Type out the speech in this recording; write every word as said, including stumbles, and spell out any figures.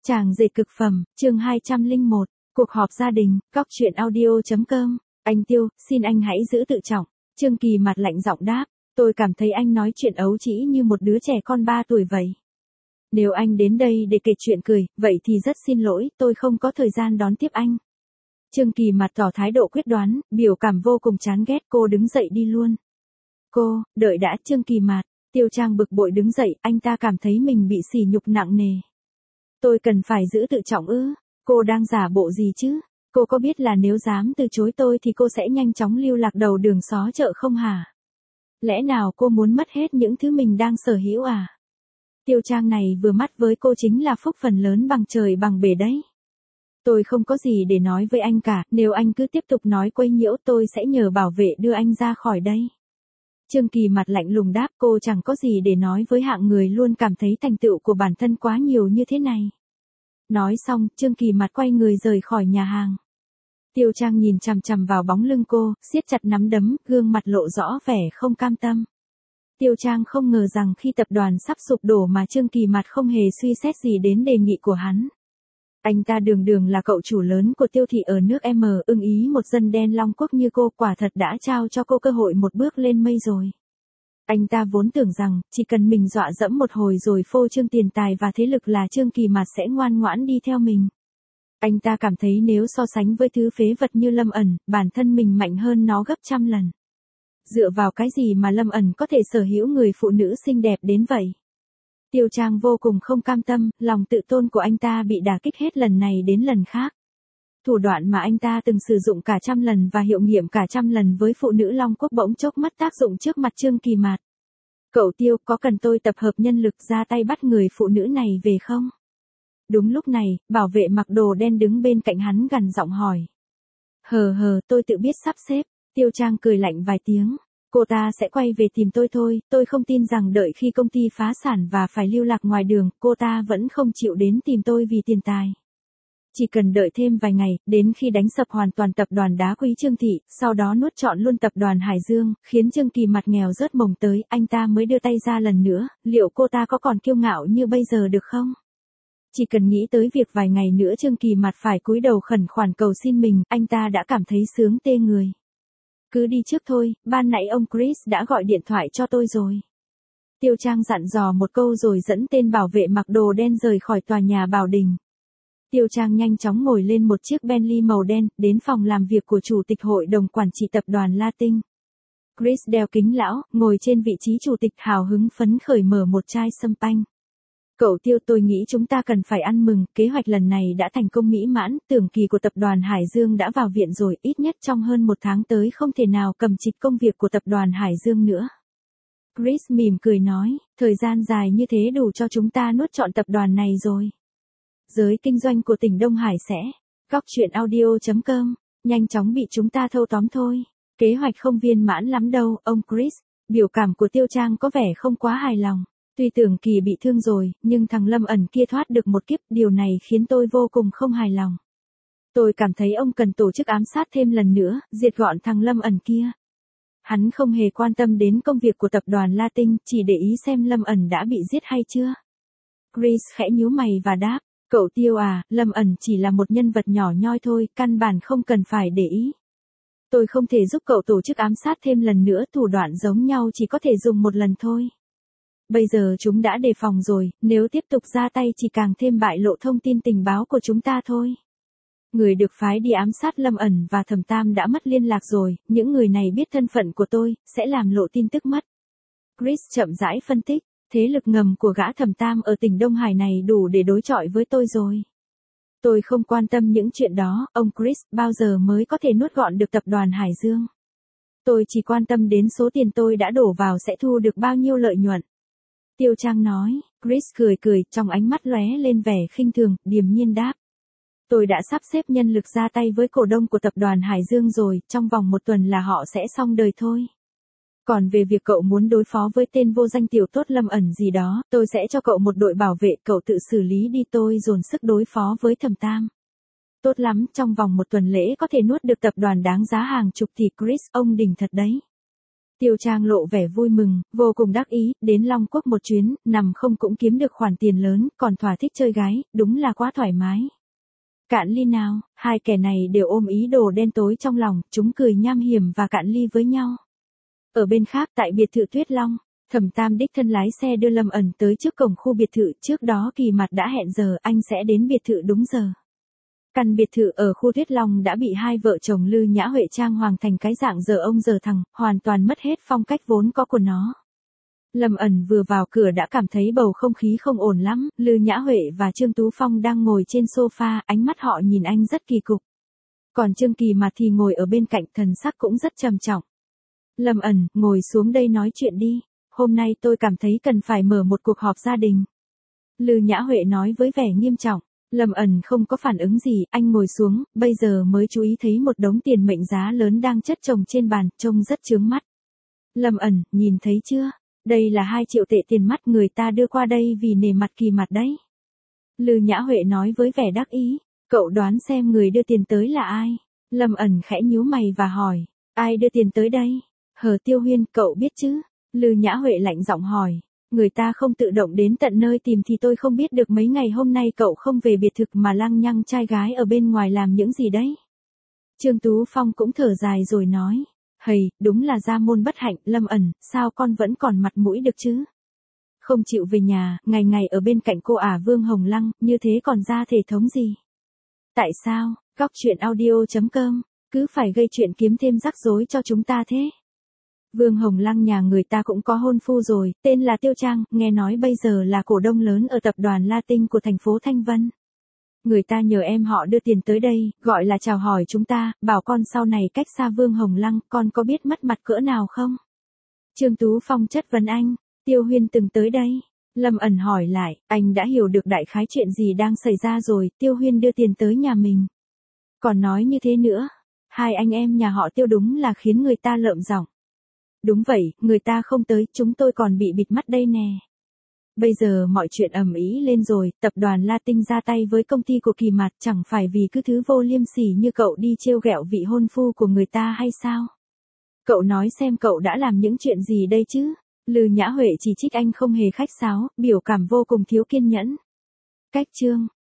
Chàng dệt cực phẩm, chương hai trăm lẻ một, cuộc họp gia đình, góc chuyện audio.com, anh Tiêu, xin anh hãy giữ tự trọng. Trương Kỳ mặt lạnh giọng đáp, tôi cảm thấy anh nói chuyện ấu trĩ như một đứa trẻ con ba tuổi vậy. Nếu anh đến đây để kể chuyện cười, vậy thì rất xin lỗi, tôi không có thời gian đón tiếp anh. Trương Kỳ mặt tỏ thái độ quyết đoán, biểu cảm vô cùng chán ghét, cô đứng dậy đi luôn. Cô, đợi đã. Trương Kỳ mặt, Tiêu Trang bực bội đứng dậy, anh ta cảm thấy mình bị sỉ nhục nặng nề. Tôi cần phải giữ tự trọng ư? Cô đang giả bộ gì chứ? Cô có biết là nếu dám từ chối tôi thì cô sẽ nhanh chóng lưu lạc đầu đường xó chợ không hả? Lẽ nào cô muốn mất hết những thứ mình đang sở hữu à? Tiêu Trang này vừa mắt với cô chính là phúc phần lớn bằng trời bằng bể đấy. Tôi không có gì để nói với anh cả, nếu anh cứ tiếp tục nói quấy nhiễu tôi sẽ nhờ bảo vệ đưa anh ra khỏi đây. Trương Kỳ mặt lạnh lùng đáp, cô chẳng có gì để nói với hạng người luôn cảm thấy thành tựu của bản thân quá nhiều như thế này. Nói xong, Trương Kỳ mặt quay người rời khỏi nhà hàng. Tiêu Trang nhìn chằm chằm vào bóng lưng cô, siết chặt nắm đấm, gương mặt lộ rõ vẻ không cam tâm. Tiêu Trang không ngờ rằng khi tập đoàn sắp sụp đổ mà Trương Kỳ mặt không hề suy xét gì đến đề nghị của hắn. Anh ta đường đường là cậu chủ lớn của Tiêu thị ở nước M, ưng ý một dân đen Long Quốc như cô, quả thật đã trao cho cô cơ hội một bước lên mây rồi. Anh ta vốn tưởng rằng, chỉ cần mình dọa dẫm một hồi rồi phô trương tiền tài và thế lực là Trương Kỳ mặt sẽ ngoan ngoãn đi theo mình. Anh ta cảm thấy nếu so sánh với thứ phế vật như Lâm ẩn, bản thân mình mạnh hơn nó gấp trăm lần. Dựa vào cái gì mà Lâm ẩn có thể sở hữu người phụ nữ xinh đẹp đến vậy? Tiêu Trang vô cùng không cam tâm, lòng tự tôn của anh ta bị đả kích hết lần này đến lần khác. Thủ đoạn mà anh ta từng sử dụng cả trăm lần và hiệu nghiệm cả trăm lần với phụ nữ Long Quốc bỗng chốc mất tác dụng trước mặt Trương Kỳ mặt. Cậu Tiêu, có cần tôi tập hợp nhân lực ra tay bắt người phụ nữ này về không? Đúng lúc này, bảo vệ mặc đồ đen đứng bên cạnh hắn gằn giọng hỏi. Hờ hờ, tôi tự biết sắp xếp. Tiêu Trang cười lạnh vài tiếng. Cô ta sẽ quay về tìm tôi thôi, tôi không tin rằng đợi khi công ty phá sản và phải lưu lạc ngoài đường, cô ta vẫn không chịu đến tìm tôi vì tiền tài. Chỉ cần đợi thêm vài ngày, đến khi đánh sập hoàn toàn tập đoàn đá quý Trương Thị, sau đó nuốt trọn luôn tập đoàn Hải Dương, khiến Trương Kỳ mặt nghèo rớt mồng tới, anh ta mới đưa tay ra lần nữa, liệu cô ta có còn kiêu ngạo như bây giờ được không? Chỉ cần nghĩ tới việc vài ngày nữa Trương Kỳ mặt phải cúi đầu khẩn khoản cầu xin mình, anh ta đã cảm thấy sướng tê người. Cứ đi trước thôi, ban nãy ông Chris đã gọi điện thoại cho tôi rồi. Tiêu Trang dặn dò một câu rồi dẫn tên bảo vệ mặc đồ đen rời khỏi tòa nhà Bảo Đình. Tiêu Trang nhanh chóng ngồi lên một chiếc Bentley màu đen, đến phòng làm việc của Chủ tịch Hội đồng Quản trị Tập đoàn Latin. Chris đeo kính lão, ngồi trên vị trí chủ tịch hào hứng phấn khởi mở một chai champagne. Cậu Tiêu, tôi nghĩ chúng ta cần phải ăn mừng, kế hoạch lần này đã thành công mỹ mãn, tưởng kỳ của tập đoàn Hải Dương đã vào viện rồi, ít nhất trong hơn một tháng tới không thể nào cầm trịch công việc của tập đoàn Hải Dương nữa. Chris mỉm cười nói, thời gian dài như thế đủ cho chúng ta nuốt trọn tập đoàn này rồi. Giới kinh doanh của tỉnh Đông Hải sẽ, góc chuyện audio.com, nhanh chóng bị chúng ta thâu tóm thôi. Kế hoạch không viên mãn lắm đâu, ông Chris. Biểu cảm của Tiêu Trang có vẻ không quá hài lòng. Tuy tưởng Kỳ bị thương rồi, nhưng thằng Lâm ẩn kia thoát được một kiếp, điều này khiến tôi vô cùng không hài lòng. Tôi cảm thấy ông cần tổ chức ám sát thêm lần nữa, diệt gọn thằng Lâm ẩn kia. Hắn không hề quan tâm đến công việc của tập đoàn Latin, chỉ để ý xem Lâm ẩn đã bị giết hay chưa. Chris khẽ nhíu mày và đáp, cậu Tiêu à, Lâm ẩn chỉ là một nhân vật nhỏ nhoi thôi, căn bản không cần phải để ý. Tôi không thể giúp cậu tổ chức ám sát thêm lần nữa, thủ đoạn giống nhau chỉ có thể dùng một lần thôi. Bây giờ chúng đã đề phòng rồi, nếu tiếp tục ra tay chỉ càng thêm bại lộ thông tin tình báo của chúng ta thôi. Người được phái đi ám sát Lâm ẩn và Thẩm Tam đã mất liên lạc rồi, những người này biết thân phận của tôi, sẽ làm lộ tin tức mất. Chris chậm rãi phân tích, thế lực ngầm của gã Thẩm Tam ở tỉnh Đông Hải này đủ để đối chọi với tôi rồi. Tôi không quan tâm những chuyện đó, ông Chris, bao giờ mới có thể nuốt gọn được tập đoàn Hải Dương. Tôi chỉ quan tâm đến số tiền tôi đã đổ vào sẽ thu được bao nhiêu lợi nhuận. Tiêu Trang nói, Chris cười cười, trong ánh mắt lóe lên vẻ khinh thường, điềm nhiên đáp. Tôi đã sắp xếp nhân lực ra tay với cổ đông của tập đoàn Hải Dương rồi, trong vòng một tuần là họ sẽ xong đời thôi. Còn về việc cậu muốn đối phó với tên vô danh tiểu tốt Lâm ẩn gì đó, tôi sẽ cho cậu một đội bảo vệ, cậu tự xử lý đi, tôi dồn sức đối phó với Thẩm Tam. Tốt lắm, trong vòng một tuần lễ có thể nuốt được tập đoàn đáng giá hàng chục tỷ. Chris, ông đỉnh thật đấy. Tiêu Trang lộ vẻ vui mừng, vô cùng đắc ý, đến Long Quốc một chuyến, nằm không cũng kiếm được khoản tiền lớn, còn thỏa thích chơi gái, đúng là quá thoải mái. Cạn ly nào, hai kẻ này đều ôm ý đồ đen tối trong lòng, chúng cười nham hiểm và cạn ly với nhau. Ở bên khác tại biệt thự Tuyết Long, Thẩm Tam đích thân lái xe đưa Lâm Ẩn tới trước cổng khu biệt thự, trước đó Kỳ Mặt đã hẹn giờ anh sẽ đến biệt thự đúng giờ. Căn biệt thự ở khu Tuyết Long đã bị hai vợ chồng Lư Nhã Huệ trang hoàng thành cái dạng giờ ông giờ thằng, hoàn toàn mất hết phong cách vốn có của nó. Lâm Ẩn vừa vào cửa đã cảm thấy bầu không khí không ổn lắm, Lư Nhã Huệ và Trương Tú Phong đang ngồi trên sofa, ánh mắt họ nhìn anh rất kỳ cục. Còn Trương Kỳ Mặt thì ngồi ở bên cạnh, thần sắc cũng rất trầm trọng. Lâm Ẩn, ngồi xuống đây nói chuyện đi, hôm nay tôi cảm thấy cần phải mở một cuộc họp gia đình. Lư Nhã Huệ nói với vẻ nghiêm trọng. Lâm Ẩn không có phản ứng gì, anh ngồi xuống, bây giờ mới chú ý thấy một đống tiền mệnh giá lớn đang chất chồng trên bàn, trông rất chướng mắt. Lâm Ẩn, nhìn thấy chưa? Đây là hai triệu tệ tiền mắt người ta đưa qua đây vì nể mặt Kỳ Mặt đấy. Lư Nhã Huệ nói với vẻ đắc ý, cậu đoán xem người đưa tiền tới là ai? Lâm Ẩn khẽ nhíu mày và hỏi, ai đưa tiền tới đây? Hờ Tiêu Huyên, cậu biết chứ? Lư Nhã Huệ lạnh giọng hỏi. Người ta không tự động đến tận nơi tìm thì tôi không biết được mấy ngày hôm nay cậu không về biệt thự mà lăng nhăng trai gái ở bên ngoài làm những gì đấy. Trương Tú Phong cũng thở dài rồi nói, hầy, đúng là gia môn bất hạnh, Lâm Ẩn, sao con vẫn còn mặt mũi được chứ? Không chịu về nhà, ngày ngày ở bên cạnh cô ả Vương Hồng Lăng, như thế còn ra thể thống gì? Tại sao, Góc Chuyện Audio chấm com, cứ phải gây chuyện kiếm thêm rắc rối cho chúng ta thế? Vương Hồng Lăng nhà người ta cũng có hôn phu rồi, tên là Tiêu Trang, nghe nói bây giờ là cổ đông lớn ở tập đoàn Latin của thành phố Thanh Vân. Người ta nhờ em họ đưa tiền tới đây, gọi là chào hỏi chúng ta, bảo con sau này cách xa Vương Hồng Lăng, con có biết mất mặt cỡ nào không? Trương Tú Phong chất vấn anh, Tiêu Huyên từng tới đây. Lâm Ẩn hỏi lại, anh đã hiểu được đại khái chuyện gì đang xảy ra rồi, Tiêu Huyên đưa tiền tới nhà mình. Còn nói như thế nữa, hai anh em nhà họ Tiêu đúng là khiến người ta lợm giọng. Đúng vậy, người ta không tới, chúng tôi còn bị bịt mắt đây nè. Bây giờ mọi chuyện ầm ĩ lên rồi, tập đoàn Latin ra tay với công ty của Kỳ Mặt chẳng phải vì cứ thứ vô liêm sỉ như cậu đi trêu ghẹo vị hôn phu của người ta hay sao? Cậu nói xem cậu đã làm những chuyện gì đây chứ? Lư Nhã Huệ chỉ trích anh không hề khách sáo, biểu cảm vô cùng thiếu kiên nhẫn. Cách chương